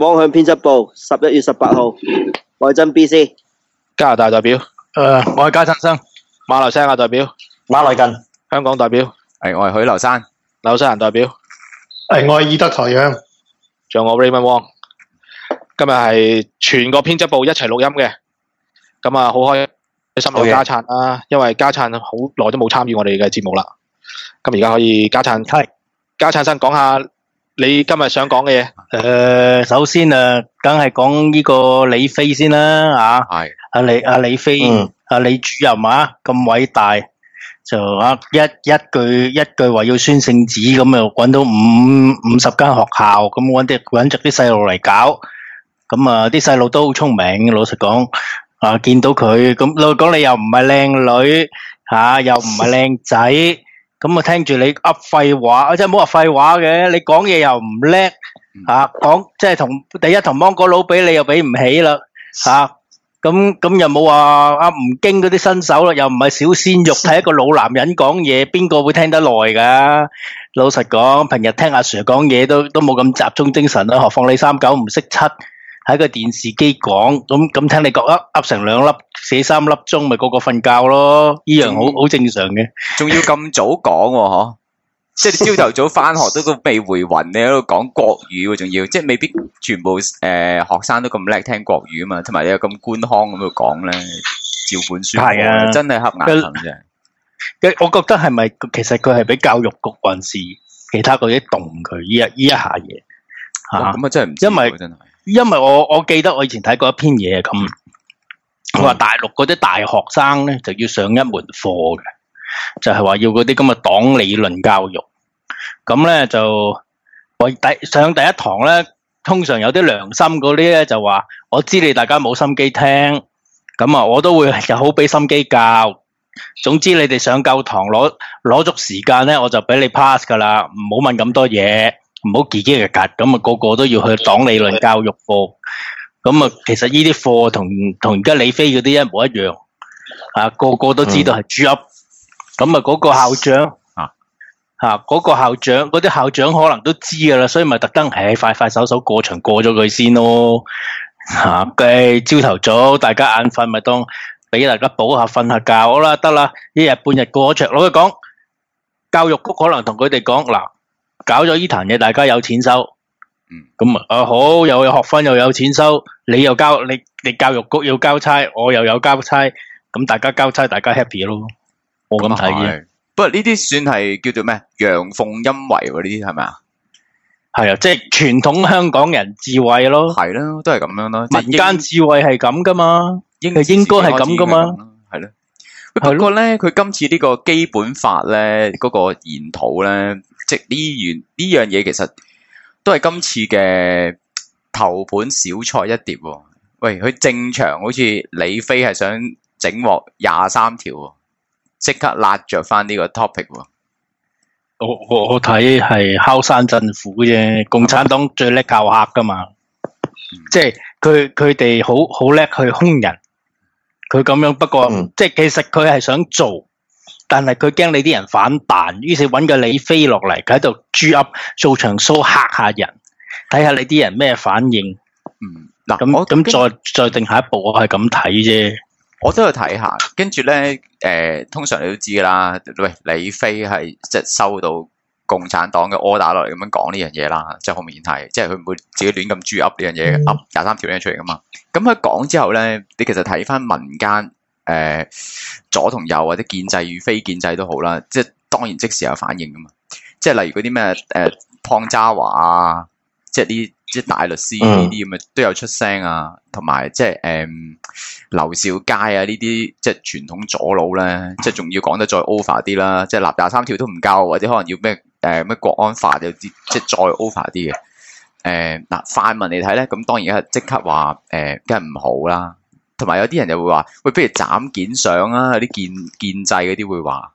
方向編輯部11月18號，外珍 BC， 加拿大代表， 我係加陳生， 馬來西亞代表， 馬來近， 香港代表， 我係許留山， 紐西蘭代表， 我係以德台陽， 仲有我 Raymond Wong。今日係全個編輯部一齊錄音嘅，咁啊好開心有家燦啦，因為家燦好耐都冇參與我哋嘅節目啦，咁而家可以家燦生講下你今日想講嘅嘢。 首先梗係講呢個李飛先啦，阿李飛，阿李主任咁偉大，就一句話要宣聖旨，咁又搵到50間學校，咁搵着啲細路嚟搞，咁啊啲細路都好聰明，老實講，見到佢咁老實講，你又唔係靚女又唔係靚仔，咁啊聽住你噏廢話，即係唔好話廢話嘅，你講嘢又唔叻講，即係同芒果佬比，你又比唔起啦咁又冇話吳京嗰啲新手啦，又唔係小鮮肉，睇一個老男人講嘢，邊個會聽得耐噶？老實講，平日聽阿 Sir 講嘢都冇咁集中精神啦，何況你39唔識7，喺個電視機講，咁聽你講噏成2粒4-3粒鐘，咪個瞓覺咯，依樣好正常嘅。 仲要咁早講嗬？即係你朝頭早翻學都未回魂，你喺度講國語喎，仲要即係未必全部學生都咁叻聽國語啊嘛，同埋你又咁官腔咁度講咧，照本宣科，真係瞌眼瞓啫。 我覺得係咪其實佢係俾教育局還是其他嗰啲動佢呢一下嘢咁啊真係唔知喎，真係。 因為我記得我以前睇過一篇嘢咁，佢話大陸嗰啲大學生咧就要上一門課嘅，就係話要嗰啲咁嘅黨理論教育。咁咧就上第一堂咧，通常有啲良心嗰啲咧就話，我知你大家冇心機聽，咁啊我都會又好俾心機教。總之你哋上夠堂攞足時間咧，我就俾你 pass 噶啦，唔好問咁多嘢，唔好嘰嘰格格，咁啊個個都要去黨理論教育課。咁啊其實呢啲課同而家李飛嗰啲一模一樣，個個都知道係豬噏。咁啊嗰個校長嗰個校長嗰啲校長可能都知噶啦，所以咪特登快手過場過咗佢先咯。朝頭早大家眼瞓咪當俾大家補下瞓下覺，好啦得啦，一日半日過咗場。老實講，教育局可能同佢哋講嗱，搞咗呢壇嘢，大家有錢收，咁好又有學分又有錢收，你又交你教育局要交差，我又有交差，咁大家交差大家 happy 咯，我咁睇嘅。 不過呢啲算係叫做咩？陽奉陰違喎，呢啲係咪啊？ 係啊，即係傳統香港人智慧咯。 係咯，都係咁樣咯。 民間智慧係咁噶嘛，應該係咁噶嘛。 係咯。不過咧，佢今次呢個基本法咧，嗰個研討咧，即係呢樣嘢，其實都係今次嘅頭盤小菜一碟喎。喂，佢正場好似李飛係想整鑊23條喎。即刻辣着翻呢個 topic 喎， 我睇係敲山震虎啫，共產黨最叻靠客噶嘛，即係佢哋好叻去兇人，佢咁樣不過即係其實佢係想做，但係佢驚你啲人反彈，於是揾個李飛落嚟，佢喺度豬噏做場 show 嚇下人，睇下你啲人咩反應。咁再定下一步，我係咁睇啫。 我都有睇下，跟住咧，通常你都知啦。喂，李飛係即係收到共產黨嘅 order 落嚟咁樣講呢樣嘢啦，即係好明顯係，即係佢唔會自己亂咁豬噏呢樣嘢，噏23條嘢出嚟噶嘛。咁佢講之後咧，你其實睇翻民間左同右或者建制與非建制都好啦，即係當然即時有反應噶嘛。即係例如嗰啲咩湯渣華啊，即係啲即係大律師呢啲咁嘅都有出聲啊，同埋即係劉兆佳啊呢啲即係傳統左佬咧，即係仲要講得再 over 啲啦，即係立23條都唔夠，或者可能要咩國安法有啲即係再 over 啲嘅。泛民嚟睇咧，咁當然係即刻話梗係唔好啦，同埋有啲人又會話喂，不如斬件上啊，有啲建制嗰啲會話，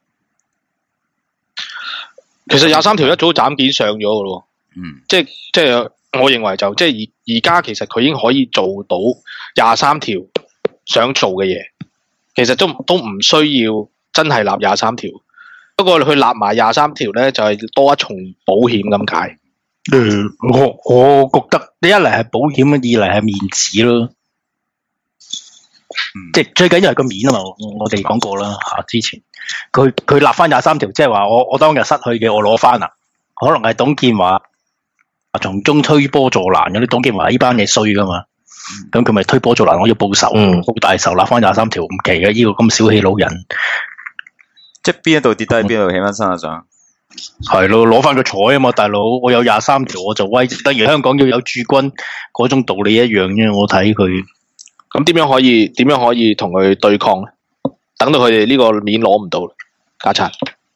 其實23條一早斬件上咗噶咯，即係我認為就即係而家其實佢已經可以做到23條想做嘅嘢，其實都唔需要真係立23條。不過佢立埋23條咧，就係多一重保險咁解。 我覺得一嚟係保險，二嚟係面子咯。即係最緊要係個面啊嘛，我哋講過啦吓，之前佢立翻23條，即係話我當日失去嘅我攞翻啦，可能係董建華從中推波助瀾，有啲董建華呢班嘢衰噶嘛，咁佢咪推波助瀾，我要報仇，報大仇，立翻23條唔奇嘅，呢個咁小氣老人， 即係邊一度跌低邊度起翻身啊上。 係咯，攞翻個彩啊嘛，大佬，我有23條我就威，等於香港要有駐軍嗰種道理一樣啫，我睇佢。 咁點樣可以同佢對抗咧？等到佢哋呢個面攞唔到，家燦。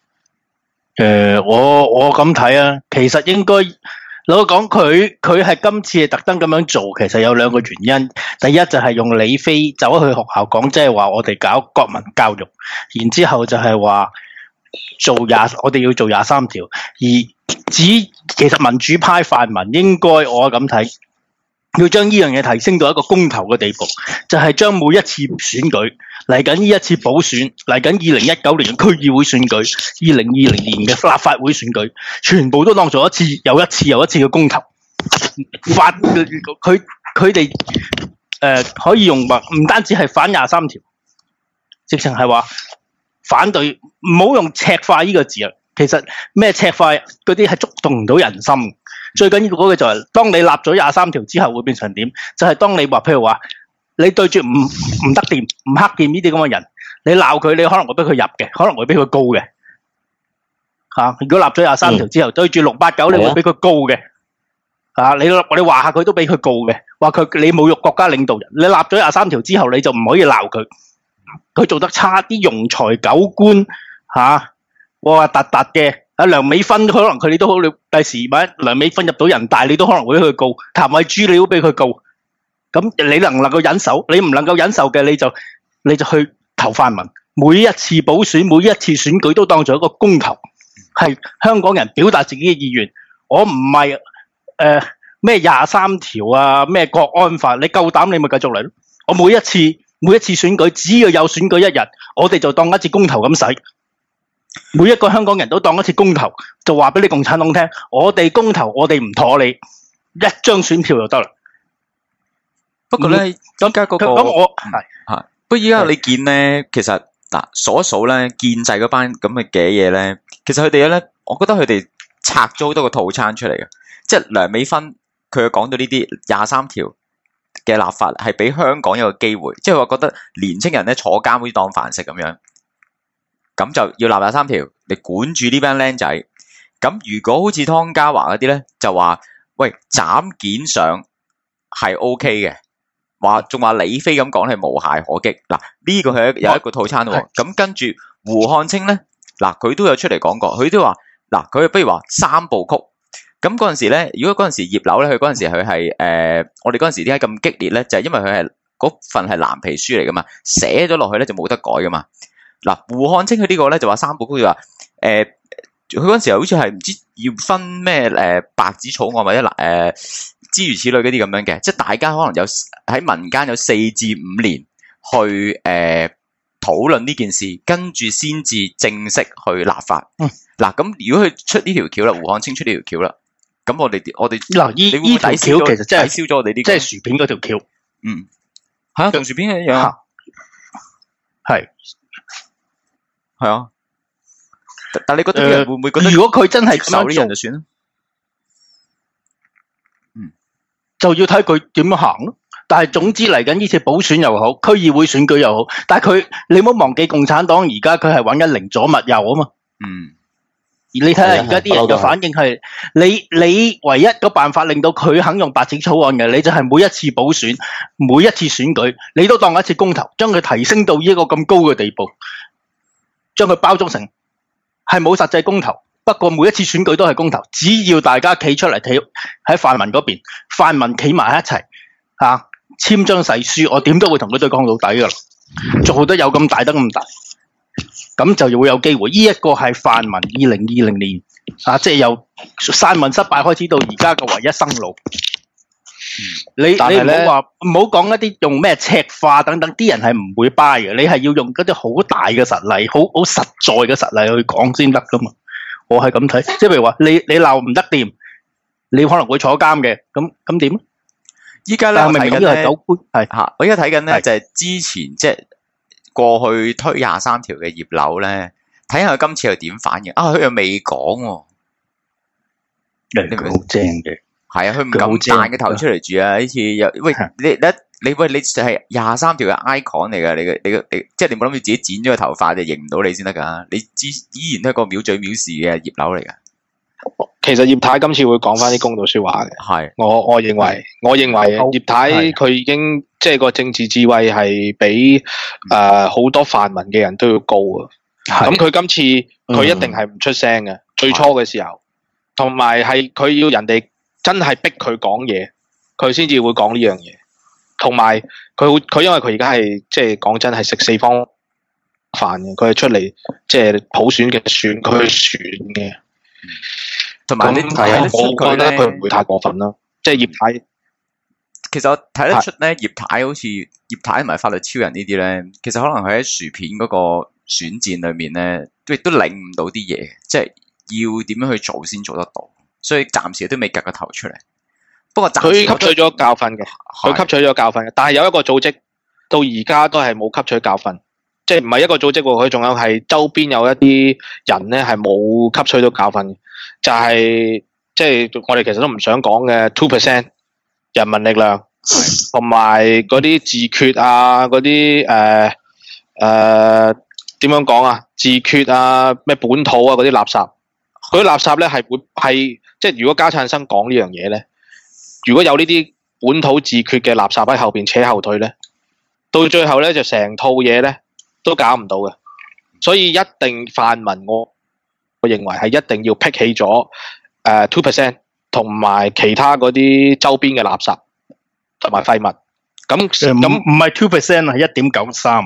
我咁睇啊，其實應該老實講，佢係今次係特登咁樣做，其實有兩個原因。第一就係用李飛走去學校講，即係話我哋搞國民教育，然之後就係話我哋要做23條，而其實民主派泛民應該我咁睇。要將呢樣嘢提升到一個公投嘅地步，就係將每一次選舉嚟緊呢一次補選，嚟緊2019年嘅區議會選舉，2020年嘅立法會選舉，全部都當做一次又一次嘅公投。佢哋可以用話唔單止係反23條，直情係話反對，唔好用赤化呢個字啊。其實咩赤化嗰啲係觸動唔到人心。最緊要嗰個就係，當你立咗23條之後會變成點？就係當你話，譬如話，你對住唔得掂、唔黑掂呢啲咁嘅人，你鬧佢，你可能會俾佢入嘅，可能會俾佢告嘅。如果立咗23條之後，對住689，你會俾佢告嘅。你話下佢都俾佢告嘅，話你侮辱國家領導人。你立咗23條之後，你就唔可以鬧佢。佢做得差啲，庸才狗官哇突嘅。梁美芬可能佢哋都好，第時梁美芬入到人大，你都可能會俾佢告。譚慧珠你都俾佢告。咁你能唔能夠忍受？你唔能夠忍受嘅，你就去投泛民。每一次補選，每一次選舉都當做一個公投，係香港人表達自己嘅意願。我唔係咩23條啊，咩國安法，你夠膽你咪繼續嚟咯。我每一次選舉，只要有選舉一日，我哋就當一次公投咁使。每一個香港人都當一次公投，就話俾你共產黨聽，我哋公投，我哋唔妥你，一張選票就得啦。 不過咧，依家嗰個係，不過依家你見咧，其實嗱數一數咧，建制嗰班咁嘅嘢咧，其實佢哋咧，我覺得佢哋拆咗好多個套餐出嚟嘅，即係梁美芬佢講到呢啲23條嘅立法係俾香港一個機會，即係話覺得年青人咧坐監好似當飯食咁樣。咁就要立23條，你管住呢班僆仔。咁如果好似湯家驊嗰啲咧，就話喂斬件上係 OK 嘅，仲話李飛咁講係無懈可擊。嗱呢個係有一個套餐喎。咁跟住胡漢清咧，嗱佢都有出嚟講過，佢都話嗱佢不如話3部曲。咁嗰陣時咧，如果嗰陣時葉劉咧，佢嗰陣時佢係我哋嗰陣時點解咁激烈咧？就係因為佢係嗰份係藍皮書嚟噶嘛，寫咗落去咧就冇得改噶嘛。嗱，胡漢清佢呢個咧就話3部曲，話佢嗰陣時好似係唔知要分咩白紙草案或者諸如此類嗰啲咁樣嘅，即係大家可能有喺民間有4至5年去討論呢件事，跟住先至正式去立法。嗱咁如果佢出呢條橋啦，胡漢清出呢條橋啦，咁我哋嗱呢條橋其實真係抵消咗我哋呢， 即係薯片嗰條橋。 同薯片一樣。係啊，但你覺得啲人會唔會覺得？ 如果佢真係咁樣做， 就算啦。 就要睇佢點樣行咯。但係總之嚟緊呢次補選又好，區議會選舉又好，但係你唔好忘記共產黨而家佢係揾緊寧左勿右啊嘛。而你睇下而家啲人嘅反應係，你唯一個辦法令到佢肯用白紙草案嘅，你就係每一次補選、每一次選舉，你都當一次公投，將佢提升到呢一個咁高嘅地步。將佢包裝成係冇實際公投，不過每一次選舉都係公投，只要大家企出嚟企喺泛民嗰邊，泛民企埋一齊簽張誓書，我點都會同佢對抗到底噶啦，做得有咁大得咁大，咁就會有機會。呢一個係泛民2020年即係由散民失敗開始到而家嘅唯一生路。你唔好講一啲用咩赤化等等，啲人係唔會 buy 嘅。你係要用嗰啲好大嘅實例，好實在嘅實例去講先得噶嘛。我係咁睇，即係譬如話你鬧唔得掂， 你可能會坐監嘅，咁點？ 依家咧我睇緊咧， 酒杯係嚇，我依家睇緊咧係就係之前即係過去推23條嘅葉劉咧，睇下佢今次又點反應啊？佢又未講喎， 佢好正嘅， 係啊，佢唔敢彈個頭出嚟住啊！呢次又喂你係23條嘅 icon 嚟㗎，你即係你冇諗住自己剪咗個頭髮就認唔到你先得㗎，你依然都係個藐嘴藐視嘅葉劉嚟㗎。 其實葉太今次會講翻啲公道説話嘅， 係我認為葉太佢已經即係個政治智慧係比好多泛民嘅人都要高啊。咁佢今次佢一定係唔出聲嘅，最初嘅時候，同埋係佢要人哋真係逼佢講嘢，佢先至會講呢樣嘢。同埋佢因為佢而家係即係講真係食四方飯嘅，佢係出嚟即係普選嘅選區選嘅。 同埋你睇得出佢咧， 佢唔會太過分啦。即係葉太， 其實我睇得出咧，葉太好似葉太同埋法律超人呢啲咧，其實可能佢喺薯片嗰個選戰裏面咧，亦都領悟到啲嘢，即係要點樣去做先做得到，所以暫時都未夾個頭出嚟。不過佢吸取咗教訓嘅，佢吸取咗教訓嘅。但係有一個組織到而家都係冇吸取教訓，即係唔係一個組織喎，佢仲有係周邊有一啲人咧係冇吸取到教訓嘅。就係即係我哋其實都唔想講嘅 2% 人民力量，同埋嗰啲自決啊，嗰啲點樣講啊？自決啊，咩本土啊嗰啲垃圾，嗰啲垃圾咧係即係如果家燦生講呢樣嘢咧，如果有呢啲本土自決嘅垃圾喺後邊扯後腿咧，到最後咧就成套嘢咧都搞唔到嘅，所以一定泛民我認為係一定要辟起咗2% 同埋其他嗰啲周邊嘅垃圾同埋廢物。咁唔係 2% 啊，1.93。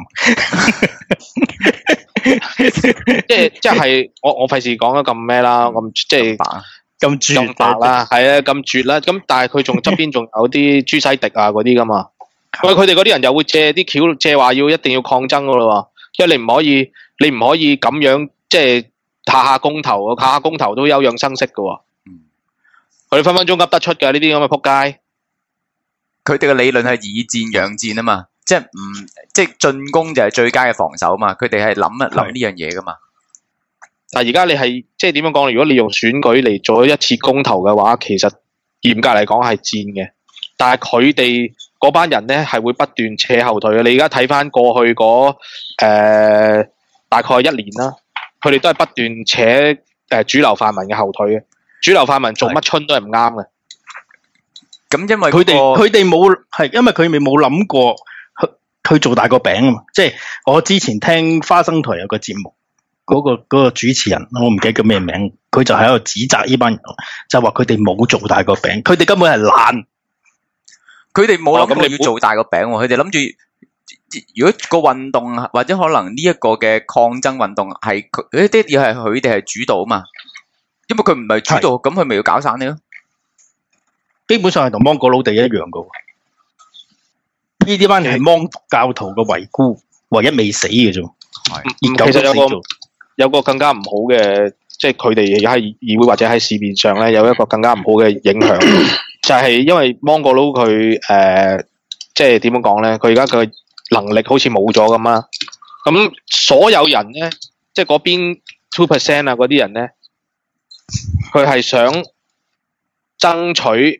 即係我費事講得咁咩啦，咁即係咁絕白啦，係啊，咁絕啦。咁但係佢仲側邊仲有啲朱西迪啊嗰啲噶嘛。喂，佢哋嗰啲人又會借啲橋，借話要一定要抗爭噶咯喎，因為你唔可以咁樣即係。下公投都休養生息嘅喎，佢哋分分鐘噏得出嘅呢啲咁嘅仆街。 佢哋嘅理論係以戰養戰啊嘛，即係進攻就係最佳嘅防守啊嘛，佢哋係諗呢樣嘢噶嘛。 但係而家你係即係點樣講？如果你用選舉嚟做一次公投嘅話，其實嚴格嚟講係戰嘅。但係佢哋嗰班人咧係會不斷扯後腿嘅。你而家睇翻過去嗰大概1年啦。佢哋都係不斷扯主流泛民嘅後腿嘅，主流泛民做乜春都係唔啱嘅。 咁因為佢哋冇係因為佢哋冇諗過去做大個餅啊嘛。即係我之前聽花生台有個節目，嗰個主持人我唔記得叫咩名，佢就喺度指責呢班人，就話佢哋冇做大個餅，佢哋根本係懶，佢哋冇諗過要做大個餅喎，佢哋諗住。如果個運動或者可能呢一個嘅抗爭運動係佢啲嘢係佢哋係主導啊嘛，因為佢唔係主導，咁佢咪要搞散你咯？基本上係同芒果佬哋一樣噶，呢啲班人係芒教徒嘅遺孤，唯一未死嘅啫。 其實有個更加唔好嘅，即係佢哋而家喺議會或者喺市面上咧有一個更加唔好嘅影響，就係因為芒果佬佢即係點樣講咧？佢而家佢能力好似冇咗咁啦，咁所有人咧，即係嗰邊 2% 啊嗰啲人咧，佢係想爭取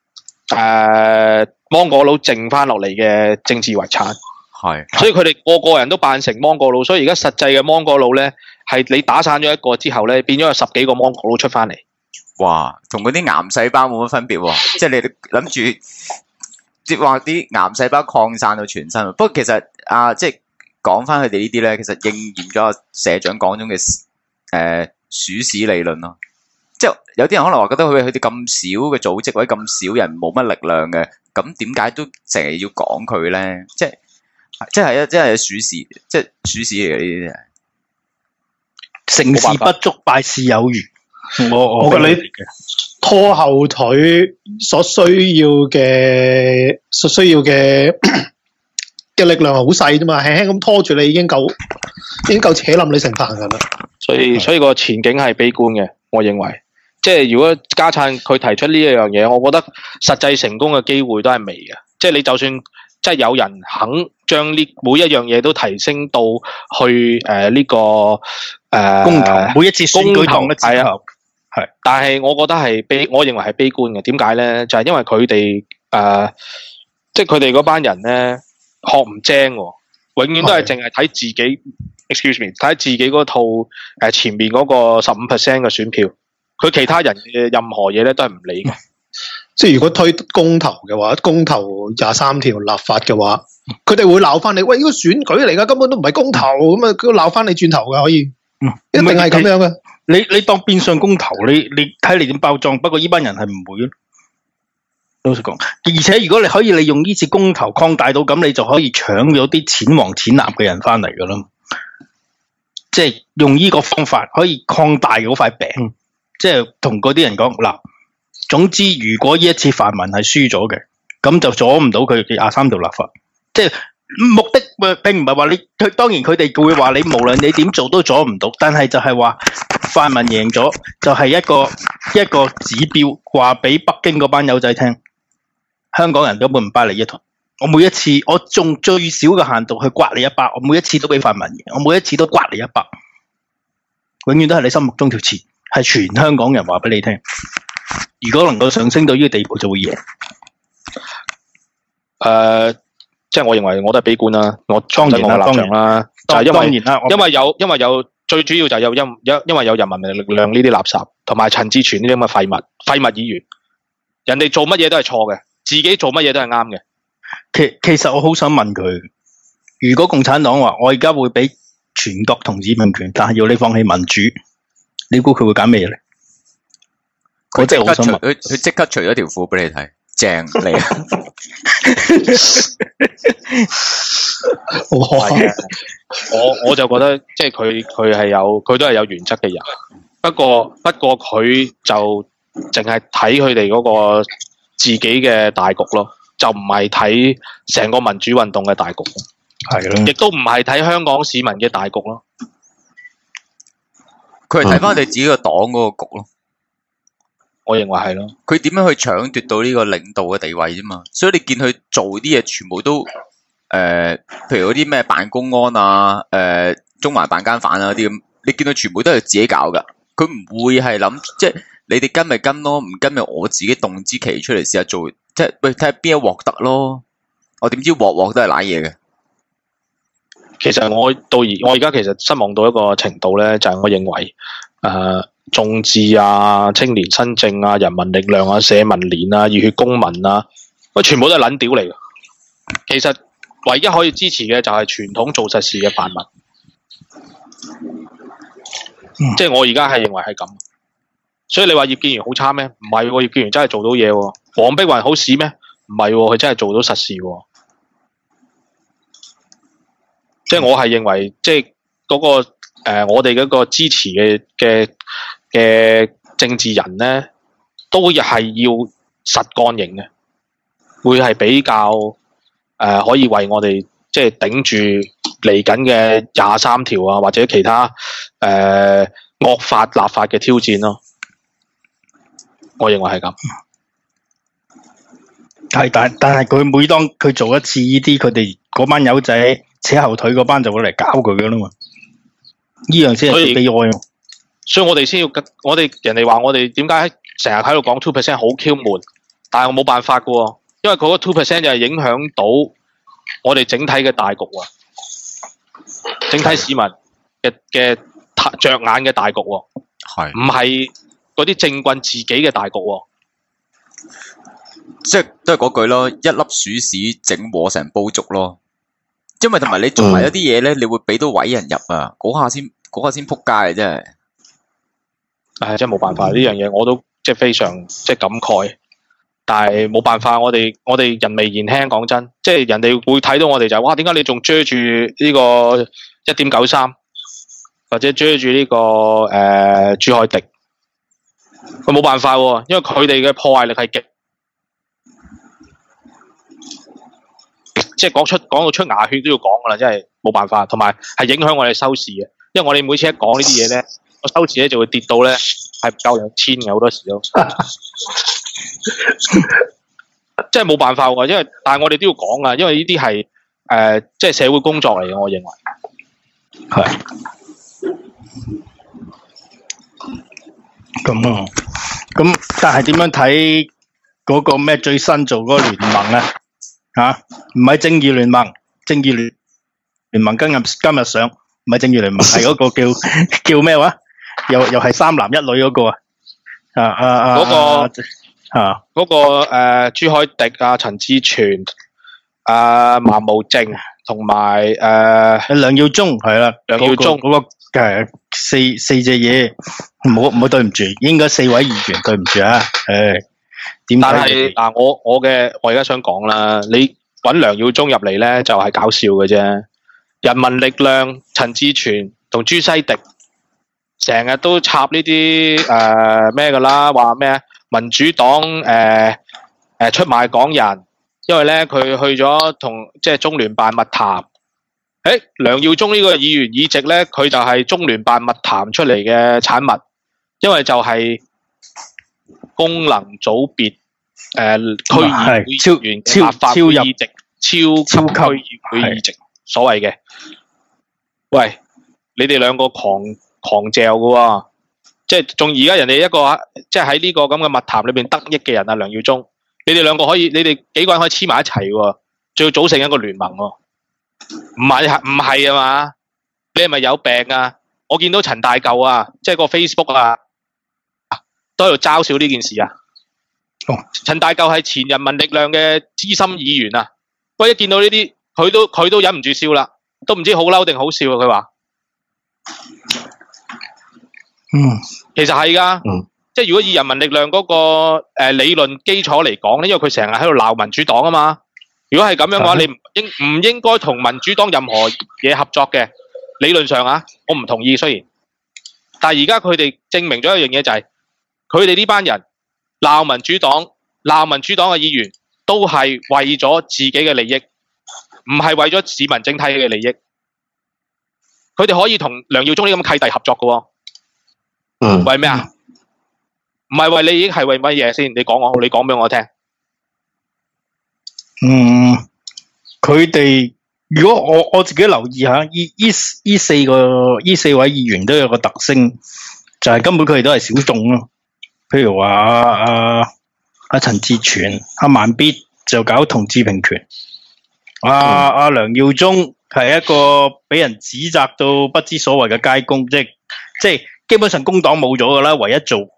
芒果佬剩翻落嚟嘅政治遺產，所以佢哋個人都扮成芒果佬，所以而家實際嘅芒果佬咧，係你打散咗一個之後咧，變咗有10幾個芒果佬出翻嚟。哇！同嗰啲癌細胞冇乜分別喎，即係你諗住。即係話啲癌細胞擴散到全身，不過其實即係講翻佢哋呢啲咧，其實應驗咗社長講中嘅鼠屎理論咯。即係有啲人可能話覺得佢哋咁少嘅組織或者咁少人冇乜力量嘅，咁點解都成日要講佢咧？即係鼠屎，即係鼠屎嚟嘅呢啲。成事不足，敗事有餘。我覺得你拖後腿所需要嘅力量係好細啫嘛，輕輕咁拖住你已經夠扯冧你成棚人啦。所以個前景係悲觀嘅，我認為。 即係如果家燦佢提出呢一樣嘢，我覺得實際成功嘅機會都係微嘅。即係你就算即係有人肯將呢每一樣嘢都提升到去呢個公投，每一次選舉當一次係啊，係。但係我覺得我認為係悲觀嘅。點解咧？就係因為佢哋即係佢哋嗰班人咧學唔精喎，永遠都係淨係睇自己。excuse me， 睇自己嗰套前面嗰個15% 嘅選票，佢其他人嘅任何嘢咧都係唔理嘅。 即係如果推公投嘅話，公投23條立法嘅話，佢哋會鬧翻你。喂，呢個選舉嚟噶，根本都唔係公投，咁啊，佢鬧翻你轉頭噶，可以，一定係咁樣嘅。 你當變相公投，你睇你點包裝。不過呢班人係唔會咯。老實講，而且如果你可以利用呢次公投擴大到咁，你就可以搶咗啲淺黃淺藍嘅人翻嚟噶啦。即係用呢個方法可以擴大嗰塊餅，即係同嗰啲人講嗱，總之如果呢一次泛民係輸咗嘅，咁就阻唔到佢嘅23條立法。即係目的並唔係話你，當然佢哋會話你無論你點做都阻唔到，但係就係話泛民贏咗就係一個指標，話俾北京嗰班友仔聽，香港人根本唔拜你一套。我每一次，我用最少嘅限度去刮你一巴，我每一次都俾泛民贏，我每一次都刮你一巴，永遠都係你心目中條刺，係全香港人話俾你聽。如果能夠上升到呢個地步，就會贏。 即係我認為我都係悲觀啦，我當然我嘅立場啦，就係因為有最主要就係因為有人民力量呢啲垃圾，同埋陳志全呢啲咁嘅廢物議員，人哋做乜嘢都係錯嘅，自己做乜嘢都係啱嘅。 其實我好想問佢，如果共產黨話我而家會俾全國同志民權，但係要你放棄民主，你估佢會揀咩咧？ 佢即刻除佢即刻除咗條褲俾你睇，正嚟啊！ 我就覺得即係佢都係有原則嘅人，不過佢就淨係睇佢哋嗰個自己嘅大局咯。就唔係睇成個民主運動嘅大局， 係咯， 亦都唔係睇香港市民嘅大局咯。 佢係睇翻你自己個黨嗰個局咯。 我認為係咯。 佢點樣去搶奪到呢個領導嘅地位啫嘛？所以你見佢做啲嘢全部都譬如嗰啲咩辦公安啊、中環辦奸犯啊啲咁，你見到全部都係自己搞噶。佢唔會係諗即係你哋跟咪跟咯，唔跟咪我自己動支旗出嚟試下做。即係喂，睇下邊一鑊得咯，我點知鑊都係瀨嘢嘅。 其實我而家其實失望到一個程度咧，就係我認為眾志啊、青年新政啊、人民力量啊、社民連啊、熱血公民啊，全部都係撚屌嚟嘅。其實唯一可以支持嘅就係傳統做實事嘅泛民。即係我而家係認為係咁。所以你話葉建源好差咩？唔係喎，葉建源真係做到嘢喎。黃碧雲好屎咩？唔係喎，佢真係做到實事喎。即係我係認為，即係嗰個我哋嗰個支持嘅政治人咧，都係要實幹型嘅，會係比較可以為我哋即係頂住嚟緊嘅23條啊，或者其他惡法立法嘅挑戰咯。我認為係咁， 係但係佢每當佢做一次呢啲，佢哋嗰班友仔扯後腿嗰班就會嚟搞佢噶啦嘛，呢樣先係悲哀。 所以我哋先要我哋人哋話我哋點解成日喺度講 2% 好 Q 悶，但係我冇辦法噶喎，因為佢嗰 2% 就係影響到我哋整體嘅大局喎，整體市民嘅着眼嘅大局喎，係唔係？嗰啲政棍自己嘅大局喎， 即係都係嗰句咯，一粒鼠屎整禍成煲粥咯。因為同埋你做埋一啲嘢咧，你會俾到毀人入啊，嗰下先撲街啊，真係。 真係冇辦法呢樣嘢，我都即係非常即係感慨。但係冇辦法，我哋人微言輕，講真，即係人哋會睇到我哋就係哇，點解你仲遮住呢個1.93，或者遮住呢個朱凱廸？佢冇辦法喎，因為佢哋嘅破壞力係極，即係講到出牙血都要講噶啦，真係冇辦法，同埋係影響我哋收視嘅。因為我哋每次一講呢啲嘢咧， 個收視咧就會跌到咧係唔夠2000嘅，好多時都，即係冇辦法喎。因為但係我哋都要講啊，因為呢啲係即係社會工作嚟嘅，我認為係。咁啊，咁但係點樣睇嗰個咩最新做嗰個聯盟咧？嚇，唔係正義聯盟，正義聯盟今日上，唔係正義聯盟，係嗰個叫咩話？又係3男1女嗰個啊！ 嗰個朱凱迪啊、陳志全啊、馬無正同埋梁耀忠係啦， 梁耀忠嗰個四隻嘢，唔好對唔住，應該4位議員對唔住啊！點解？ 但係嗱，我而家想講啦，你揾梁耀忠入嚟咧就係搞笑嘅啫。人民力量、陳志全同朱西迪成日都插呢啲咩噶啦，話咩民主黨出賣港人，因為咧佢去咗同即係中聯辦密談。梁耀忠呢個議員議席咧，佢就係中聯辦密談出嚟嘅產物，因為就係功能組別區議會議員嘅立法會議席，超級區議會議席，所謂嘅。喂，你哋兩個狂嚼嘅喎，即係仲而家人哋一個即係喺呢個咁嘅密談裏邊得益嘅人啊，梁耀忠，你哋兩個可以，你哋幾個人可以黐埋一齊喎，仲要組成一個聯盟喎。唔係啊嘛？你係咪有病啊？我見到陳大嚿啊，即係個 Facebook 啊，都喺度嘲笑呢件事啊。陳大嚿係前人民力量嘅資深議員啊。喂，一見到呢啲，佢都忍唔住笑啦，都唔知好嬲定好笑啊。佢話，其實係噶，即係如果以人民力量嗰個理論基礎嚟講咧，因為佢成日喺度鬧民主黨啊嘛。如果係咁樣嘅話，你唔應該同民主黨任何嘢合作嘅。理論上啊，我唔同意雖然，但係而家佢哋證明咗一樣嘢就係，佢哋呢班人鬧民主黨嘅議員，都係為咗自己嘅利益，唔係為咗市民整體嘅利益。佢哋可以同梁耀忠呢咁嘅契弟合作嘅喎。為咩啊？唔係為利益，係為乜嘢先？你講俾我聽。 佢哋如果我自己留意下，呢四位議員都有個特性，就係根本佢哋都係小眾咯。譬如話阿陳志全、阿萬必就搞同志平權，阿梁耀忠係一個俾人指責到不知所謂嘅街工，即係基本上工黨冇咗噶啦，唯一做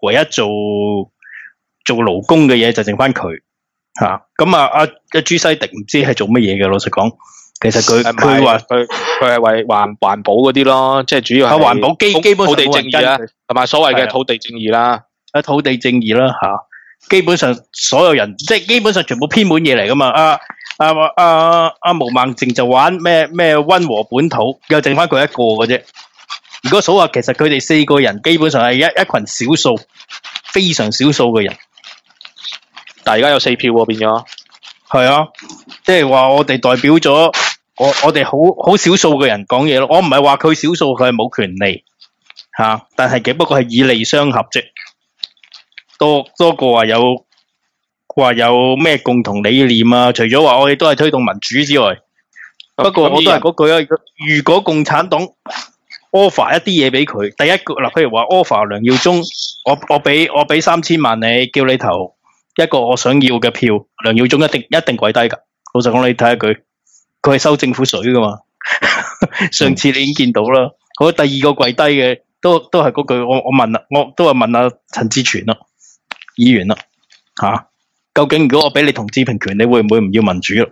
勞工嘅嘢就剩翻佢。咁阿朱西迪唔知係做乜嘢嘅，老實講，其實佢話佢係為環保嗰啲咯，即係主要係環保基本上土地正義啦，同埋所謂嘅土地正義啦，土地正義啦基本上所有人即係基本上全部偏門嘢嚟噶嘛。阿毛孟靜就玩咩溫和本土，又剩翻佢一個嘅啫。如果數下，其實佢哋4個人基本上係一群少數，非常少數嘅人。但係而家有4票喎，變咗係啊，即係話我哋代表咗我哋好少數嘅人講嘢咯。我唔係話佢少數，佢係冇權利但係只不過係以利相合啫。多過話有咩共同理念啊？除咗話我哋都係推動民主之外，不過我都係嗰句啊。如果共產黨 offer 一啲嘢俾佢，第一個嗱，譬如話 offer 梁耀忠，我俾3000萬你，叫你投一個我想要嘅票，梁耀忠一定跪低噶。老實講，你睇下佢係收政府水噶嘛。上次你已經見到啦。好，第二個跪低嘅都係嗰句，我問啦，我都係問阿陳志全啦，議員啦，究竟如果我俾你同志平權，你會唔會唔要民主咯？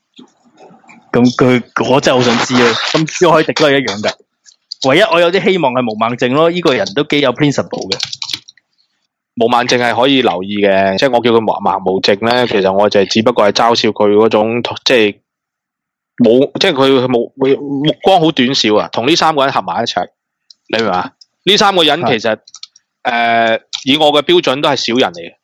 咁我真係好想知啊。咁朱凱廸都係一樣噶。唯一我有啲希望係毛孟靜咯，呢個人都幾有 principle 嘅。 毛孟靜係可以留意嘅，即係我叫佢盲無靜咧，其實我就係只不過係嘲笑佢嗰種即係佢目光好短小啊，同呢3個人合埋一齊，你明嘛？呢3個人其實以我嘅標準都係小人嚟嘅。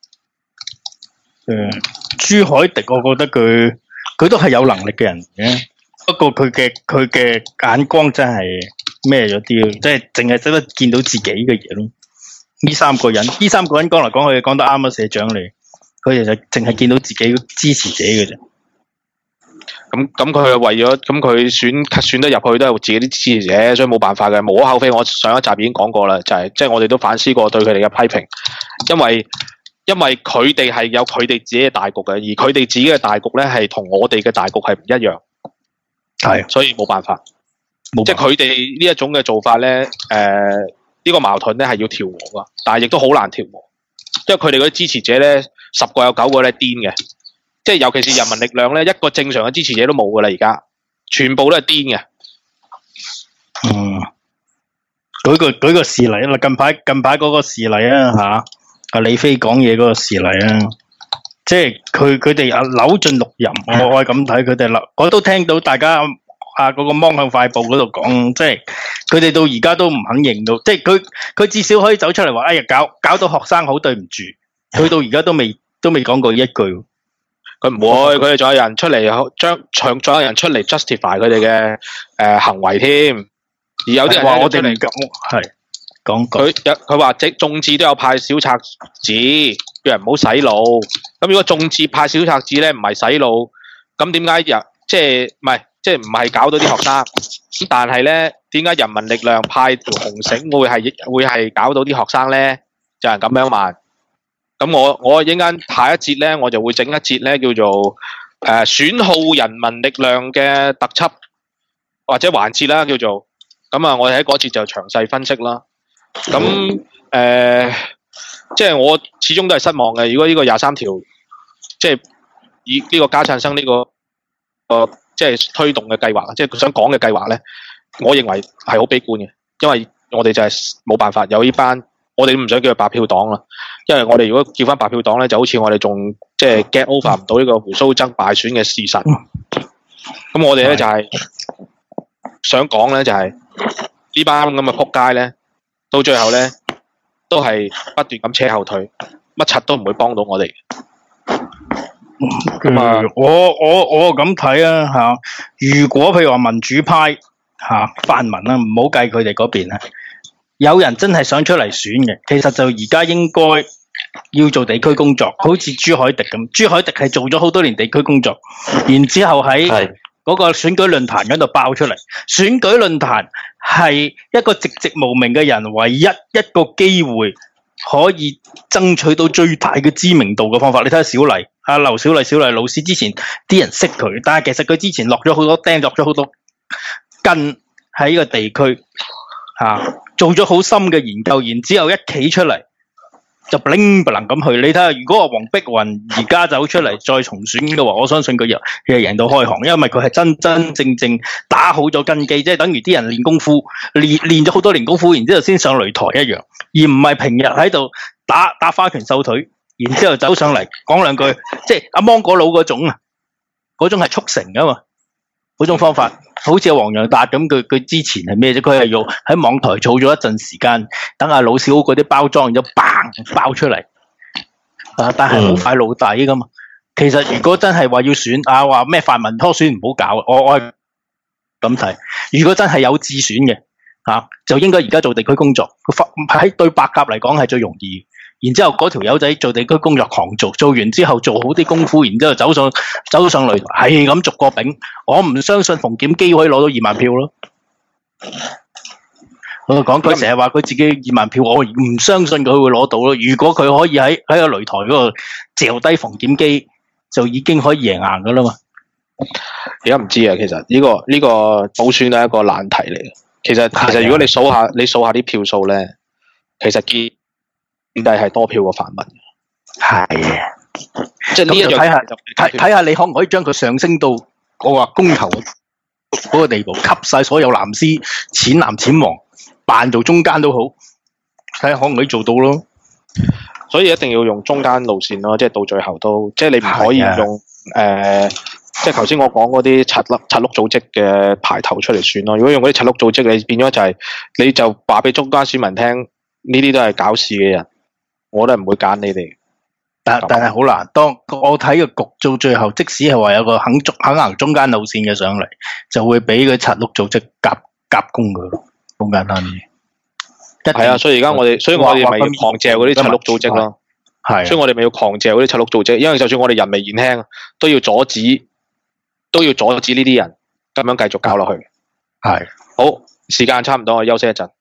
朱凱廸，我覺得佢都係有能力嘅人嘅，不過佢嘅眼光真係咩咗啲，即係淨係識得見到自己嘅嘢咯。呢三個人講嚟講去講得啱啊，社長嚟，佢哋就淨係見到自己支持者嘅啫。 咁佢為咗佢選得入去都係自己啲支持者，所以冇辦法嘅，無可厚非。我上一集已經講過啦，就係即係我哋都反思過對佢哋嘅批評，因為佢哋係有佢哋自己嘅大局嘅，而佢哋自己嘅大局咧係同我哋嘅大局係唔一樣， 係， 所以冇辦法。即係佢哋呢一種嘅做法咧，呢個矛盾咧係要調和噶，但係亦都好難調和，因為佢哋嗰啲支持者咧10個有9個咧癲嘅。即係尤其是人民力量咧，一個正常嘅支持者都冇噶啦，而家全部都係癲嘅。 舉個事例啦，近排嗰個事例啊吓，阿李飛講嘢嗰個事例啊，即係佢哋扭盡六壬，我係咁睇佢哋我都聽到大家嗰個芒向快報嗰度講，即係佢哋到而家都唔肯認到，即係佢至少可以走出嚟話，哎呀搞到學生好對唔住，佢到而家都未講過一句。 佢唔會，佢哋仲有人出嚟仲有人出嚟 justify 佢哋嘅行為添，而有啲人話我哋係講佢話眾志都有派小冊子，叫人唔好洗腦。咁如果眾志派小冊子咧唔係洗腦，咁點解即係唔係搞到啲學生？咁但係咧，點解人民力量派條紅繩會係搞到啲學生咧？就係咁樣問。咁我一陣間下一節咧，我就會整一節咧叫做損耗人民力量嘅特輯或者環節啦，叫做咁啊。我哋喺嗰節就詳細分析啦。咁即係我始終都係失望嘅。如果呢個23條，即係以呢個加燦生呢個即係推動嘅計劃，即係佢想講嘅計劃咧，我認為係好悲觀嘅，因為我哋就係冇辦法有呢班。我哋唔想叫佢白票黨啦，因為我哋如果叫翻白票黨咧，就好似我哋仲即係 get over 唔到呢個胡鬚曾敗選嘅事實。咁我哋咧就係想講咧，就係呢班咁嘅仆街咧，到最後咧都係不斷咁車後腿，乜柒都唔會幫到我哋。 我咁睇啊吓，如果譬如話民主派泛民啊，唔好計佢哋嗰邊啊。有人真係想出嚟選嘅，其實就而家應該要做地區工作，好似朱凱廸咁。朱凱廸係做咗好多年地區工作，然之後喺嗰個選舉論壇嗰度爆出嚟。選舉論壇係一個寂寂無名嘅人唯一一個機會可以爭取到最大嘅知名度嘅方法。你睇下小麗，劉小麗老師之前啲人識佢，但係其實佢之前落咗好多釘，落咗好多根喺呢個地區。做咗好深嘅研究，然之後一企出嚟就不能咁去。你睇下，如果黃碧雲而家走出嚟再重選嘅話，我相信佢贏到開行，因為佢係真正打好咗根基，即係等於啲人練功夫，練咗好多年功夫，然之後先上擂台一樣，而唔係平日喺度打花拳繡腿，然之後走上嚟講兩句，即係阿芒果佬嗰種啊，嗰種係速成噶嘛，嗰種方法。好似黃洋達咁，佢之前係咩啫？佢係要喺網台做咗一陣時間，等阿老小嗰啲包裝，然之後砰爆出嚟。但係冇快露底噶嘛。其實如果真係話要選話咩泛民拖選唔好搞，我係咁睇。如果真係有自選嘅就應該而家做地區工作。喺對白鴿嚟講係最容易。然之後嗰條友仔做地區工作狂做完之後做好啲功夫，然之後走上擂台，係咁逐個丙。我唔相信馮檢基可以攞到2萬票咯。我講佢成日話佢自己2萬票，我唔相信佢會攞到咯。如果佢可以喺個擂台嗰度嚼低馮檢基，就已經可以贏硬噶啦嘛。 而家唔知啊，其實呢個補選係一個難題嚟嘅。其實如果你數下啲票數咧，其實建制係多票過泛民。 係啊， 即係呢一樣睇下你可唔可以將佢上升到我話公投嗰個地步，吸晒所有藍絲、淺藍、淺黃，扮做中間都好，睇下可唔可以做到咯。 所以一定要用中間路線咯，即係到最後都，即係你唔可以用即係頭先我講嗰啲柒碌組織嘅排頭出嚟選咯。如果用嗰啲柒碌組織，你變咗就係你就話俾中間選民聽，呢啲都係搞事嘅人，我都係唔會揀你哋。但係好難，當我睇個局到最後，即使係話有個肯行中間路線嘅上嚟，就會俾佢柒碌組織夾攻佢咯。 好簡單嘅。 係啊，所以而家我哋咪要狂嚼嗰啲賊碌組織咯。 係， 所以我哋咪要狂嚼嗰啲賊碌組織，因為就算我哋人微言輕，都要阻止呢啲人咁樣繼續搞落去。 係。 好，時間差唔多，我休息一陣。